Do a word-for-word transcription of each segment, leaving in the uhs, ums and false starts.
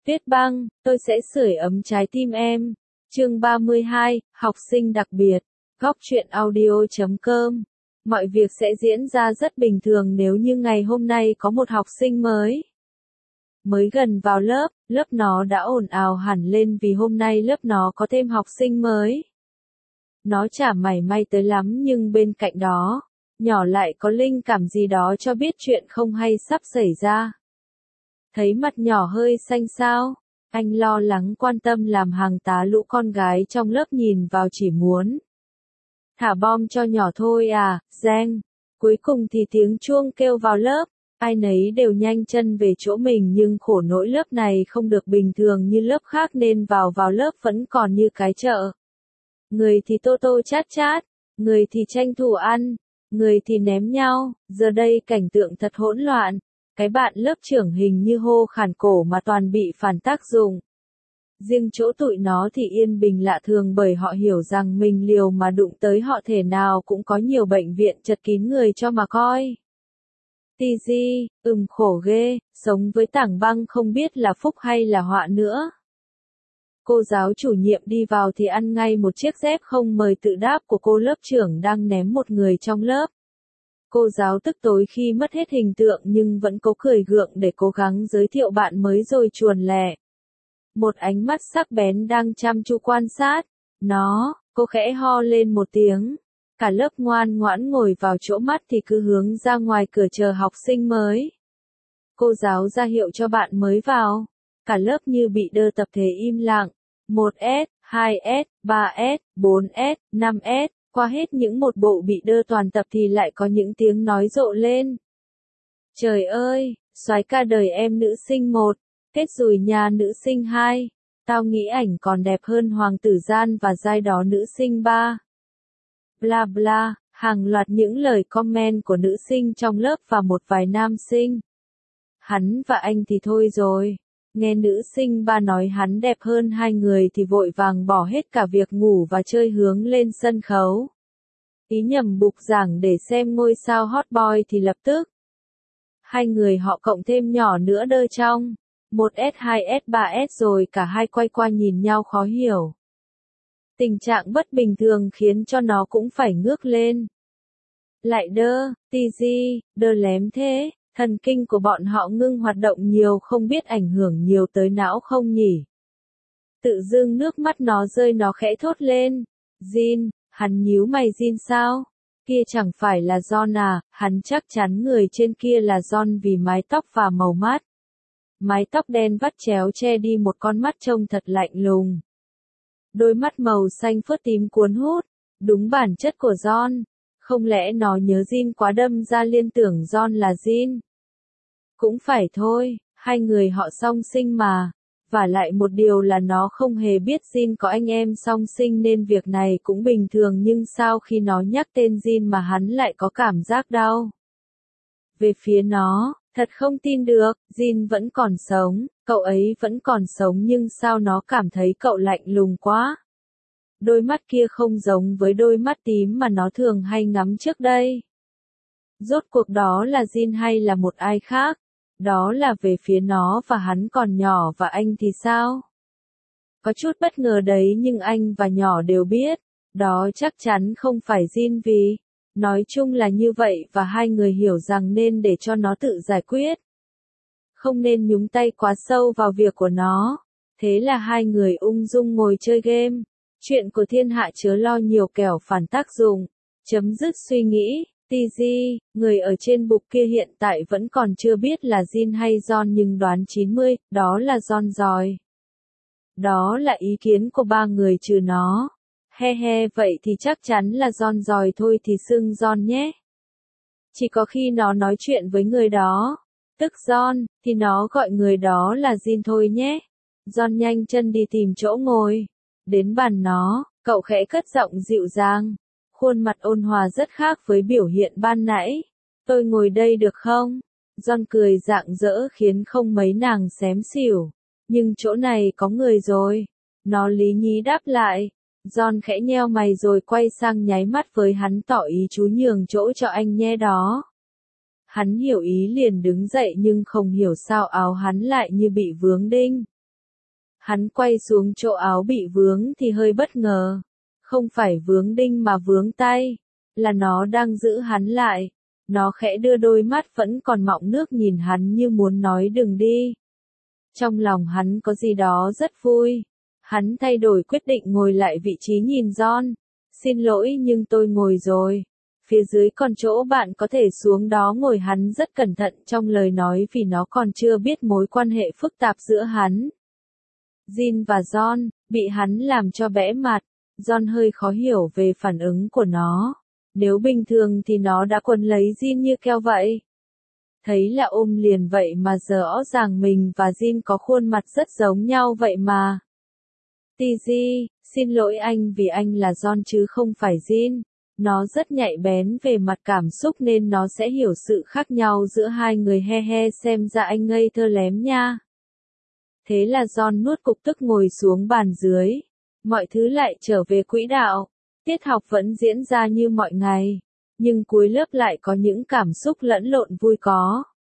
Tuyết Băng, tôi sẽ sưởi ấm trái tim em. Chương ba mươi hai, học sinh đặc biệt. Góc truyện audio chấm com. Mọi việc sẽ diễn ra rất bình thường nếu như ngày hôm nay có một học sinh mới. Mới gần vào lớp, lớp nó đã ồn ào hẳn lên vì hôm nay lớp nó có thêm học sinh mới. Nó chả mảy may tới lắm nhưng bên cạnh đó, nhỏ lại có linh cảm gì đó cho biết chuyện không hay sắp xảy ra. Thấy mặt nhỏ hơi xanh xao, anh lo lắng quan tâm làm hàng tá lũ con gái trong lớp nhìn vào chỉ muốn thả bom cho nhỏ thôi à, reng. Cuối cùng thì tiếng chuông kêu vào lớp, ai nấy đều nhanh chân về chỗ mình nhưng khổ nỗi lớp này không được bình thường như lớp khác nên vào vào lớp vẫn còn như cái chợ. Người thì tô tô chát chát, người thì tranh thủ ăn, người thì ném nhau, giờ đây cảnh tượng thật hỗn loạn. Cái bạn lớp trưởng hình như hô khản cổ mà toàn bị phản tác dụng. Riêng chỗ tụi nó thì yên bình lạ thường bởi họ hiểu rằng mình liều mà đụng tới họ thể nào cũng có nhiều bệnh viện chật kín người cho mà coi. Tì di, ừm khổ ghê, sống với tảng băng không biết là phúc hay là họa nữa. Cô giáo chủ nhiệm đi vào thì ăn ngay một chiếc dép không mời tự đáp của cô lớp trưởng đang ném một người trong lớp. Cô giáo tức tối khi mất hết hình tượng nhưng vẫn cố cười gượng để cố gắng giới thiệu bạn mới rồi chuồn lẹ. Một ánh mắt sắc bén đang chăm chú quan sát. Nó, cô khẽ ho lên một tiếng. Cả lớp ngoan ngoãn ngồi vào chỗ mắt thì cứ hướng ra ngoài cửa chờ học sinh mới. Cô giáo ra hiệu cho bạn mới vào. Cả lớp như bị đơ tập thể im lặng. một S, hai S, ba S, bốn S, năm S. Qua hết những một bộ bị đơ toàn tập thì lại có những tiếng nói rộ lên. Trời ơi, soái ca đời em nữ sinh một, hết rồi nhà nữ sinh hai, tao nghĩ ảnh còn đẹp hơn Hoàng tử Gian và giai đó nữ sinh ba. Bla bla, hàng loạt những lời comment của nữ sinh trong lớp và một vài nam sinh. Hắn và anh thì thôi rồi. Nghe nữ sinh ba nói hắn đẹp hơn hai người thì vội vàng bỏ hết cả việc ngủ và chơi hướng lên sân khấu. Ý nhầm bục giảng để xem ngôi sao hot boy thì lập tức. Hai người họ cộng thêm nhỏ nữa đơ trong. một S, hai S, ba S rồi cả hai quay qua nhìn nhau khó hiểu. Tình trạng bất bình thường khiến cho nó cũng phải ngước lên. Lại đơ, tì di, đơ lém thế. Thần kinh của bọn họ ngưng hoạt động nhiều không biết ảnh hưởng nhiều tới não không nhỉ? Tự dưng nước mắt nó rơi nó khẽ thốt lên. Jin, hắn nhíu mày Jin sao? Kia chẳng phải là John à, hắn chắc chắn người trên kia là John vì mái tóc và màu mắt. Mái tóc đen vắt chéo che đi một con mắt trông thật lạnh lùng. Đôi mắt màu xanh phớt tím cuốn hút, đúng bản chất của John. Không lẽ nó nhớ Jin quá đâm ra liên tưởng John là Jin? Cũng phải thôi, hai người họ song sinh mà. Và lại một điều là nó không hề biết Jin có anh em song sinh nên việc này cũng bình thường nhưng sao khi nó nhắc tên Jin mà hắn lại có cảm giác đau. Về phía nó, thật không tin được, Jin vẫn còn sống, cậu ấy vẫn còn sống nhưng sao nó cảm thấy cậu lạnh lùng quá. Đôi mắt kia không giống với đôi mắt tím mà nó thường hay ngắm trước đây. Rốt cuộc đó là Jin hay là một ai khác? Đó là về phía nó và hắn còn nhỏ và anh thì sao? Có chút bất ngờ đấy nhưng anh và nhỏ đều biết. Đó chắc chắn không phải Jin vì. Nói chung là như vậy và hai người hiểu rằng nên để cho nó tự giải quyết. Không nên nhúng tay quá sâu vào việc của nó. Thế là hai người ung dung ngồi chơi game. Chuyện của thiên hạ chớ lo nhiều kẻo phản tác dụng. Chấm dứt suy nghĩ. tê giê, người ở trên bục kia hiện tại vẫn còn chưa biết là Jin hay John nhưng đoán chín mươi, đó là John rồi. Đó là ý kiến của ba người trừ nó. He he vậy thì chắc chắn là John rồi thôi thì xưng John nhé. Chỉ có khi nó nói chuyện với người đó, tức John, thì nó gọi người đó là Jin thôi nhé. John nhanh chân đi tìm chỗ ngồi. Đến bàn nó, cậu khẽ cất giọng dịu dàng. Khuôn mặt ôn hòa rất khác với biểu hiện ban nãy. Tôi ngồi đây được không? John cười rạng rỡ khiến không mấy nàng xém xỉu. Nhưng chỗ này có người rồi. Nó lý nhí đáp lại. John khẽ nheo mày rồi quay sang nháy mắt với hắn tỏ ý chú nhường chỗ cho anh nhé đó. Hắn hiểu ý liền đứng dậy nhưng không hiểu sao áo hắn lại như bị vướng đinh. Hắn quay xuống chỗ áo bị vướng thì hơi bất ngờ. Không phải vướng đinh mà vướng tay. Là nó đang giữ hắn lại. Nó khẽ đưa đôi mắt vẫn còn mọng nước nhìn hắn như muốn nói đừng đi. Trong lòng hắn có gì đó rất vui. Hắn thay đổi quyết định ngồi lại vị trí nhìn John. Xin lỗi nhưng tôi ngồi rồi. Phía dưới còn chỗ bạn có thể xuống đó ngồi. Hắn rất cẩn thận trong lời nói vì nó còn chưa biết mối quan hệ phức tạp giữa hắn. Jin và John, bị hắn làm cho bẽ mặt. John hơi khó hiểu về phản ứng của nó. Nếu bình thường thì nó đã quấn lấy Jin như keo vậy. Thấy là ôm liền vậy mà giờ rõ ràng mình và Jin có khuôn mặt rất giống nhau vậy mà. Tizzy, xin lỗi anh vì anh là John chứ không phải Jin. Nó rất nhạy bén về mặt cảm xúc nên nó sẽ hiểu sự khác nhau giữa hai người. He he, xem ra anh ngây thơ lém nha. Thế là John nuốt cục tức ngồi xuống bàn dưới. Mọi thứ lại trở về quỹ đạo. Tiết học vẫn diễn ra như mọi ngày. Nhưng cuối lớp lại có những cảm xúc lẫn lộn, vui có,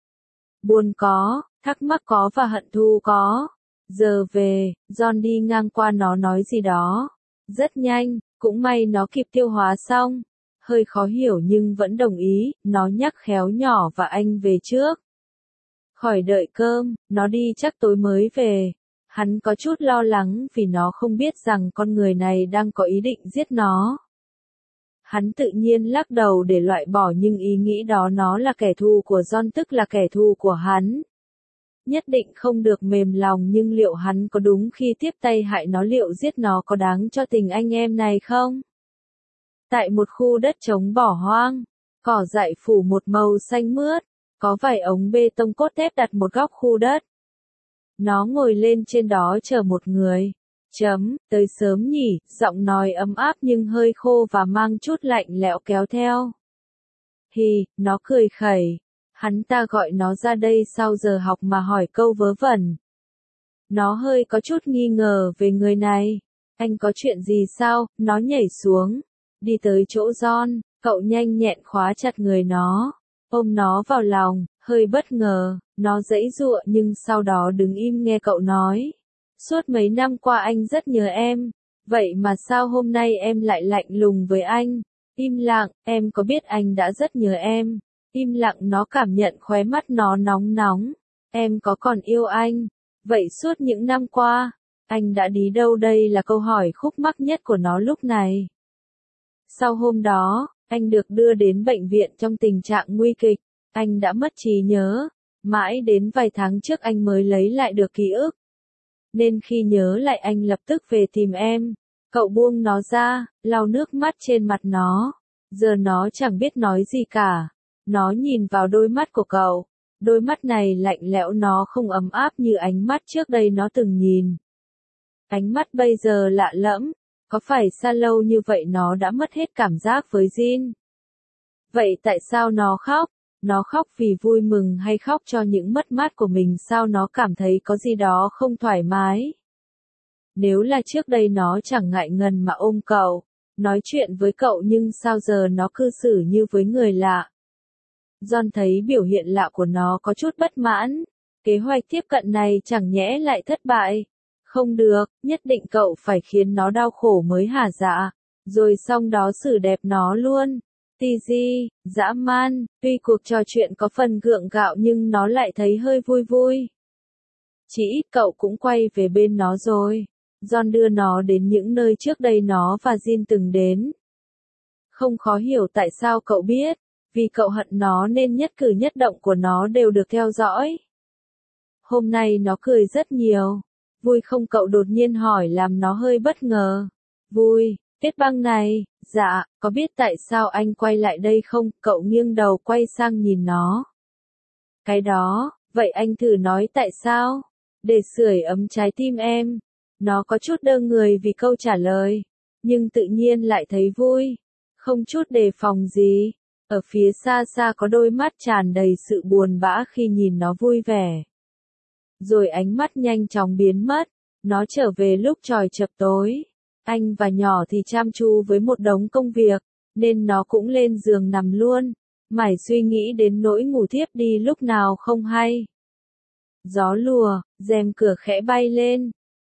buồn có, thắc mắc có và hận thù có. Giờ về, John đi ngang qua nó nói gì đó. Rất nhanh, cũng may nó kịp tiêu hóa xong. Hơi khó hiểu nhưng vẫn đồng ý, nó nhắc khéo nhỏ và anh về trước. Khỏi đợi cơm, nó đi chắc tối mới về. Hắn có chút lo lắng vì nó không biết rằng con người này đang có ý định giết nó. Hắn tự nhiên lắc đầu để loại bỏ những ý nghĩ đó. Nó là kẻ thù của John, tức là kẻ thù của hắn. Nhất định không được mềm lòng, nhưng liệu hắn có đúng khi tiếp tay hại nó? Liệu giết nó có đáng cho tình anh em này không? Tại một khu đất trống bỏ hoang, cỏ dại phủ một màu xanh mướt, có vài ống bê tông cốt thép đặt một góc khu đất. Nó ngồi lên trên đó chờ một người. Chấm, tới sớm nhỉ, giọng nói ấm áp nhưng hơi khô và mang chút lạnh lẽo kéo theo. Hì, nó cười khẩy. Hắn ta gọi nó ra đây sau giờ học mà hỏi câu vớ vẩn. Nó hơi có chút nghi ngờ về người này. Anh có chuyện gì sao? Nó nhảy xuống. Đi tới chỗ John, cậu nhanh nhẹn khóa chặt người nó. Ôm nó vào lòng, hơi bất ngờ, nó giãy giụa nhưng sau đó đứng im nghe cậu nói. Suốt mấy năm qua anh rất nhớ em. Vậy mà sao hôm nay em lại lạnh lùng với anh? Im lặng, em có biết anh đã rất nhớ em. Im lặng, nó cảm nhận khóe mắt nó nóng nóng. Em có còn yêu anh? Vậy suốt những năm qua, anh đã đi đâu? Đây là câu hỏi khúc mắc nhất của nó lúc này. Sau hôm đó, anh được đưa đến bệnh viện trong tình trạng nguy kịch. Anh đã mất trí nhớ. Mãi đến vài tháng trước anh mới lấy lại được ký ức. Nên khi nhớ lại anh lập tức về tìm em. Cậu buông nó ra, lau nước mắt trên mặt nó. Giờ nó chẳng biết nói gì cả. Nó nhìn vào đôi mắt của cậu. Đôi mắt này lạnh lẽo, nó không ấm áp như ánh mắt trước đây nó từng nhìn. Ánh mắt bây giờ lạ lẫm. Có phải xa lâu như vậy nó đã mất hết cảm giác với Jin? Vậy tại sao nó khóc? Nó khóc vì vui mừng hay khóc cho những mất mát của mình? Sao nó cảm thấy có gì đó không thoải mái? Nếu là trước đây nó chẳng ngại ngần mà ôm cậu, nói chuyện với cậu, nhưng sao giờ nó cư xử như với người lạ? John thấy biểu hiện lạ của nó có chút bất mãn. Kế hoạch tiếp cận này chẳng nhẽ lại thất bại? Không được, nhất định cậu phải khiến nó đau khổ mới hả dạ. Rồi xong đó xử đẹp nó luôn. Tizzy, dã man, tuy cuộc trò chuyện có phần gượng gạo nhưng nó lại thấy hơi vui vui. Chỉ ít cậu cũng quay về bên nó rồi. John đưa nó đến những nơi trước đây nó và Jin từng đến. Không khó hiểu tại sao cậu biết. Vì cậu hận nó nên nhất cử nhất động của nó đều được theo dõi. Hôm nay nó cười rất nhiều. Vui không? Cậu đột nhiên hỏi làm nó hơi bất ngờ. Vui, Tiết Băng này, dạ, có biết tại sao anh quay lại đây không? Cậu nghiêng đầu quay sang nhìn nó. Cái đó, vậy anh thử nói tại sao? Để sưởi ấm trái tim em. Nó có chút đơ người vì câu trả lời. Nhưng tự nhiên lại thấy vui. Không chút đề phòng gì. Ở phía xa xa có đôi mắt tràn đầy sự buồn bã khi nhìn nó vui vẻ. Rồi ánh mắt nhanh chóng biến mất. Nó trở về lúc trời chập tối. Anh và nhỏ thì chăm chú với một đống công việc, nên nó cũng lên giường nằm luôn. Mải suy nghĩ đến nỗi ngủ thiếp đi lúc nào không hay. Gió lùa, rèm cửa khẽ bay lên.